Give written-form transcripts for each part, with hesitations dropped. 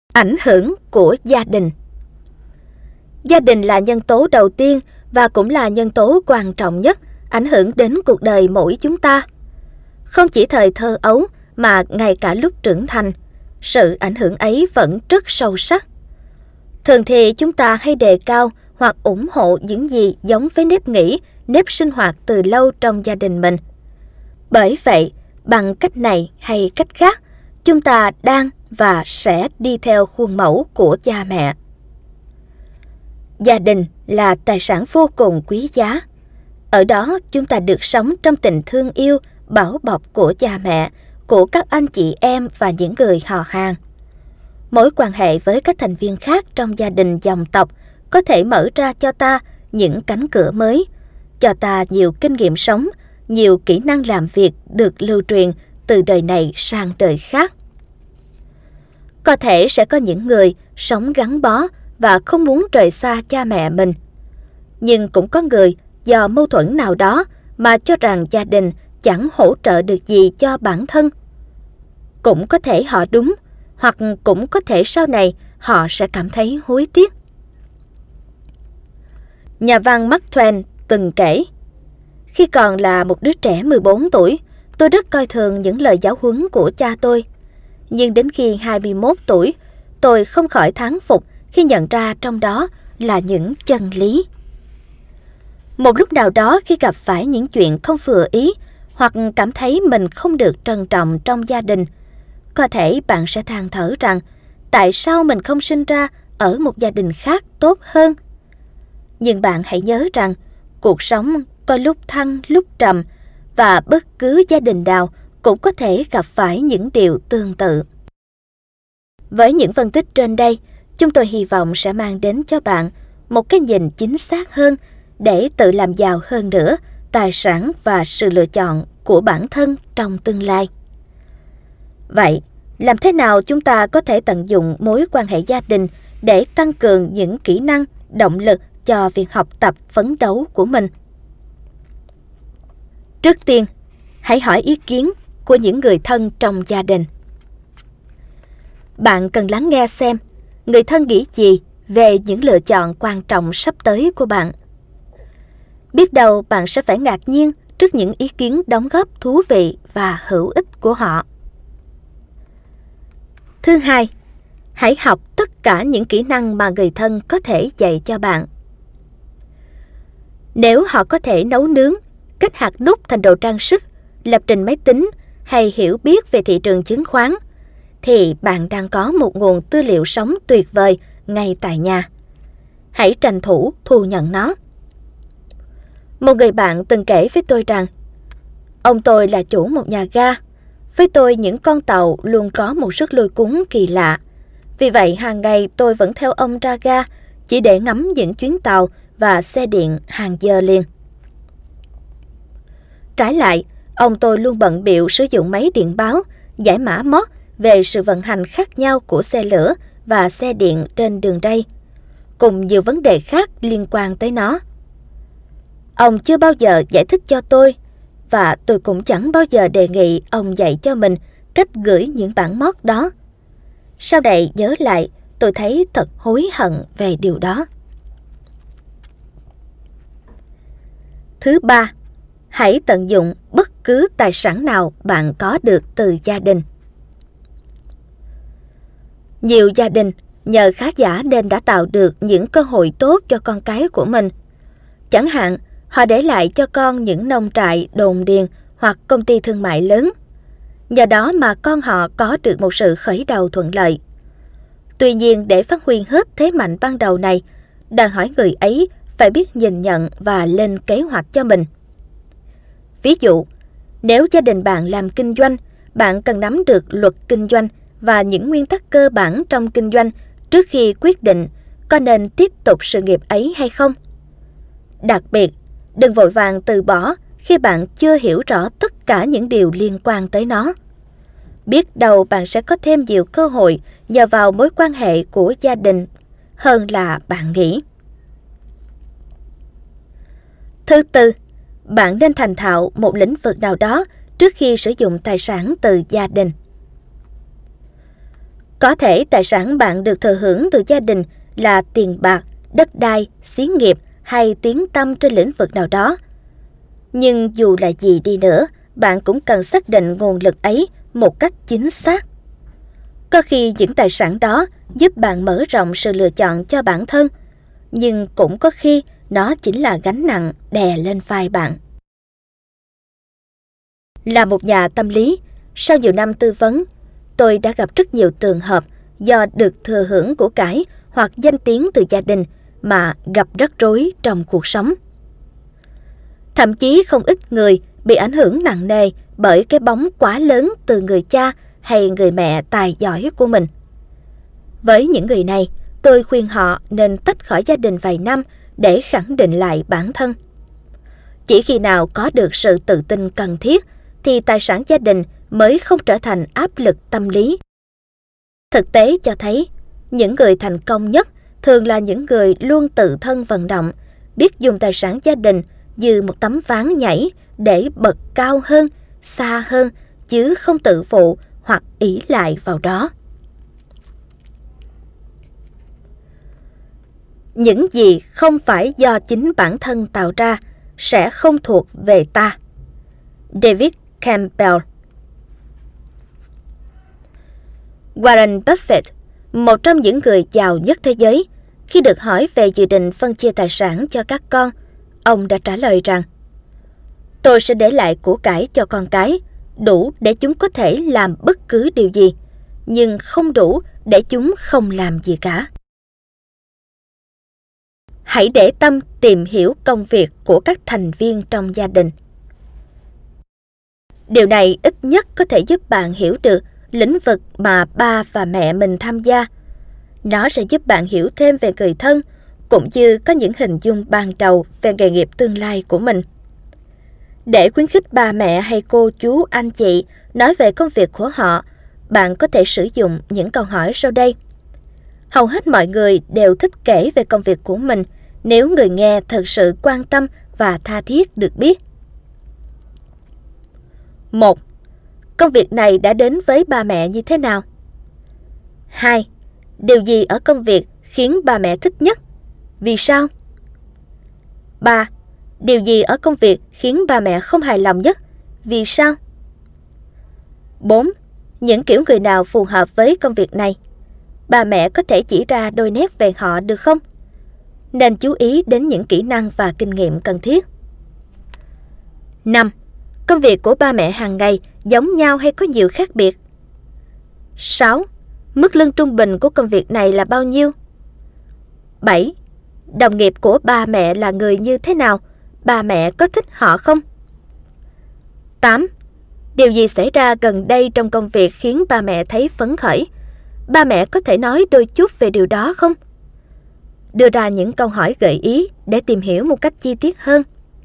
Ảnh hưởng của gia đình. Gia đình là nhân tố đầu tiên và cũng là nhân tố quan trọng nhất ảnh hưởng đến cuộc đời mỗi chúng ta. Không chỉ thời thơ ấu mà ngay cả lúc trưởng thành, sự ảnh hưởng ấy vẫn rất sâu sắc. Thường thì chúng ta hay đề cao hoặc ủng hộ những gì giống với nếp nghĩ, nếp sinh hoạt từ lâu trong gia đình mình. Bởi vậy, bằng cách này hay cách khác, chúng ta đang và sẽ đi theo khuôn mẫu của cha mẹ. Gia đình là tài sản vô cùng quý giá. Ở đó chúng ta được sống trong tình thương yêu, bảo bọc của cha mẹ, của các anh chị em và những người họ hàng. Mối quan hệ với các thành viên khác trong gia đình dòng tộc có thể mở ra cho ta những cánh cửa mới, cho ta nhiều kinh nghiệm sống, nhiều kỹ năng làm việc được lưu truyền từ đời này sang đời khác. Có thể sẽ có những người sống gắn bó và không muốn rời xa cha mẹ mình. Nhưng cũng có người do mâu thuẫn nào đó mà cho rằng gia đình chẳng hỗ trợ được gì cho bản thân. Cũng có thể họ đúng, hoặc cũng có thể sau này họ sẽ cảm thấy hối tiếc. Nhà văn Mark Twain từng kể, khi còn là một đứa trẻ 14 tuổi, tôi rất coi thường những lời giáo huấn của cha tôi. Nhưng đến khi 21 tuổi, tôi không khỏi thán phục khi nhận ra trong đó là những chân lý. Một lúc nào đó khi gặp phải những chuyện không vừa ý hoặc cảm thấy mình không được trân trọng trong gia đình, có thể bạn sẽ than thở rằng tại sao mình không sinh ra ở một gia đình khác tốt hơn. Nhưng bạn hãy nhớ rằng cuộc sống có lúc thăng lúc trầm và bất cứ gia đình nào cũng có thể gặp phải những điều tương tự. Với những phân tích trên đây, chúng tôi hy vọng sẽ mang đến cho bạn một cái nhìn chính xác hơn để tự làm giàu hơn nữa tài sản và sự lựa chọn của bản thân trong tương lai. Vậy, làm thế nào chúng ta có thể tận dụng mối quan hệ gia đình để tăng cường những kỹ năng, động lực cho việc học tập phấn đấu của mình? Trước tiên, hãy hỏi ý kiến của những người thân trong gia đình. Bạn cần lắng nghe xem người thân nghĩ gì về những lựa chọn quan trọng sắp tới của bạn. Biết đâu bạn sẽ phải ngạc nhiên trước những ý kiến đóng góp thú vị và hữu ích của họ. Thứ hai, hãy học tất cả những kỹ năng mà người thân có thể dạy cho bạn. Nếu họ có thể nấu nướng, cắt hạt nút thành đồ trang sức, lập trình máy tính hay hiểu biết về thị trường chứng khoán, thì bạn đang có một nguồn tư liệu sống tuyệt vời ngay tại nhà. Hãy tranh thủ thu nhận nó. Một người bạn từng kể với tôi rằng, ông tôi là chủ một nhà ga. Với tôi, những con tàu luôn có một sức lôi cuốn kỳ lạ. Vì vậy, hàng ngày tôi vẫn theo ông ra ga chỉ để ngắm những chuyến tàu và xe điện hàng giờ liền. Trái lại, ông tôi luôn bận bịu sử dụng máy điện báo, giải mã móc về sự vận hành khác nhau của xe lửa và xe điện trên đường ray, cùng nhiều vấn đề khác liên quan tới nó. Ông chưa bao giờ giải thích cho tôi, và tôi cũng chẳng bao giờ đề nghị ông dạy cho mình cách gửi những bản móc đó. Sau này nhớ lại, tôi thấy thật hối hận về điều đó. Thứ ba, hãy tận dụng bất cứ tài sản nào bạn có được từ gia đình. Nhiều gia đình nhờ khá giả nên đã tạo được những cơ hội tốt cho con cái của mình. Chẳng hạn, họ để lại cho con những nông trại, đồn điền hoặc công ty thương mại lớn. Nhờ đó mà con họ có được một sự khởi đầu thuận lợi. Tuy nhiên, để phát huy hết thế mạnh ban đầu này, đòi hỏi người ấy phải biết nhìn nhận và lên kế hoạch cho mình. Ví dụ, nếu gia đình bạn làm kinh doanh, bạn cần nắm được luật kinh doanh và những nguyên tắc cơ bản trong kinh doanh trước khi quyết định có nên tiếp tục sự nghiệp ấy hay không. Đặc biệt, đừng vội vàng từ bỏ khi bạn chưa hiểu rõ tất cả những điều liên quan tới nó. Biết đâu bạn sẽ có thêm nhiều cơ hội nhờ vào mối quan hệ của gia đình hơn là bạn nghĩ. Thứ tư, bạn nên thành thạo một lĩnh vực nào đó trước khi sử dụng tài sản từ gia đình. Có thể tài sản bạn được thừa hưởng từ gia đình là tiền bạc, đất đai, xí nghiệp hay tiếng tăm trên lĩnh vực nào đó. Nhưng dù là gì đi nữa, bạn cũng cần xác định nguồn lực ấy một cách chính xác. Có khi những tài sản đó giúp bạn mở rộng sự lựa chọn cho bản thân, nhưng cũng có khi nó chính là gánh nặng đè lên vai bạn. Là một nhà tâm lý, sau nhiều năm tư vấn, tôi đã gặp rất nhiều trường hợp do được thừa hưởng của cải hoặc danh tiếng từ gia đình mà gặp rắc rối trong cuộc sống. Thậm chí không ít người bị ảnh hưởng nặng nề bởi cái bóng quá lớn từ người cha hay người mẹ tài giỏi của mình. Với những người này, tôi khuyên họ nên tách khỏi gia đình vài năm để khẳng định lại bản thân. Chỉ khi nào có được sự tự tin cần thiết thì tài sản gia đình mới không trở thành áp lực tâm lý. Thực tế cho thấy, những người thành công nhất thường là những người luôn tự thân vận động, biết dùng tài sản gia đình như một tấm ván nhảy để bật cao hơn, xa hơn, chứ không tự phụ hoặc ỷ lại vào đó. Những gì không phải do chính bản thân tạo ra sẽ không thuộc về ta. David Campbell. Warren Buffett, một trong những người giàu nhất thế giới, khi được hỏi về dự định phân chia tài sản cho các con, ông đã trả lời rằng: "Tôi sẽ để lại của cải cho con cái, đủ để chúng có thể làm bất cứ điều gì, nhưng không đủ để chúng không làm gì cả." Hãy để tâm tìm hiểu công việc của các thành viên trong gia đình. Điều này ít nhất có thể giúp bạn hiểu được lĩnh vực mà ba và mẹ mình tham gia. Nó sẽ giúp bạn hiểu thêm về người thân, cũng như có những hình dung ban đầu về nghề nghiệp tương lai của mình. Để khuyến khích ba mẹ hay cô chú anh chị nói về công việc của họ, bạn có thể sử dụng những câu hỏi sau đây. Hầu hết mọi người đều thích kể về công việc của mình nếu người nghe thật sự quan tâm và tha thiết được biết. 1. Công việc này đã đến với ba mẹ như thế nào? 2. Điều gì ở công việc khiến ba mẹ thích nhất? Vì sao? 3. Điều gì ở công việc khiến ba mẹ không hài lòng nhất? Vì sao? 4. Những kiểu người nào phù hợp với công việc này? Ba mẹ có thể chỉ ra đôi nét về họ được không? Nên chú ý đến những kỹ năng và kinh nghiệm cần thiết. 5. Công việc của ba mẹ hàng ngày giống nhau hay có nhiều khác biệt? 6. Mức lương trung bình của công việc này là bao nhiêu? 7. Đồng nghiệp của ba mẹ là người như thế nào? Ba mẹ có thích họ không? 8. Điều gì xảy ra gần đây trong công việc khiến ba mẹ thấy phấn khởi? Ba mẹ có thể nói đôi chút về điều đó không? Đưa ra những câu hỏi gợi ý để tìm hiểu một cách chi tiết hơn.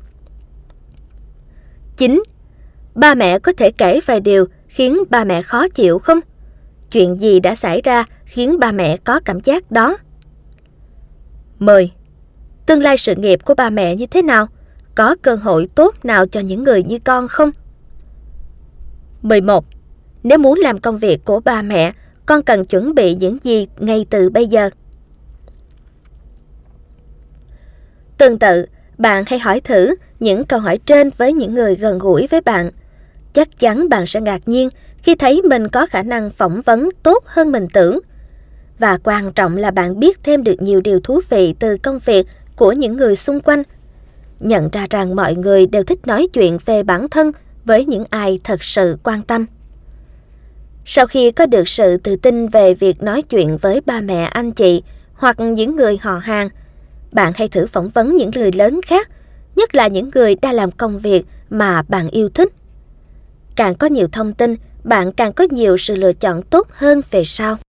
9. Ba mẹ có thể kể vài điều khiến ba mẹ khó chịu không? Chuyện gì đã xảy ra khiến ba mẹ có cảm giác đó? 10. Tương lai sự nghiệp của ba mẹ như thế nào? Có cơ hội tốt nào cho những người như con không? 11. Nếu muốn làm công việc của ba mẹ, con cần chuẩn bị những gì ngay từ bây giờ? Tương tự, bạn hãy hỏi thử những câu hỏi trên với những người gần gũi với bạn. Chắc chắn bạn sẽ ngạc nhiên khi thấy mình có khả năng phỏng vấn tốt hơn mình tưởng. Và quan trọng là bạn biết thêm được nhiều điều thú vị từ công việc của những người xung quanh. Nhận ra rằng mọi người đều thích nói chuyện về bản thân với những ai thật sự quan tâm. Sau khi có được sự tự tin về việc nói chuyện với ba mẹ anh chị hoặc những người họ hàng, bạn hãy thử phỏng vấn những người lớn khác, nhất là những người đang làm công việc mà bạn yêu thích. Càng có nhiều thông tin, bạn càng có nhiều sự lựa chọn tốt hơn về sau.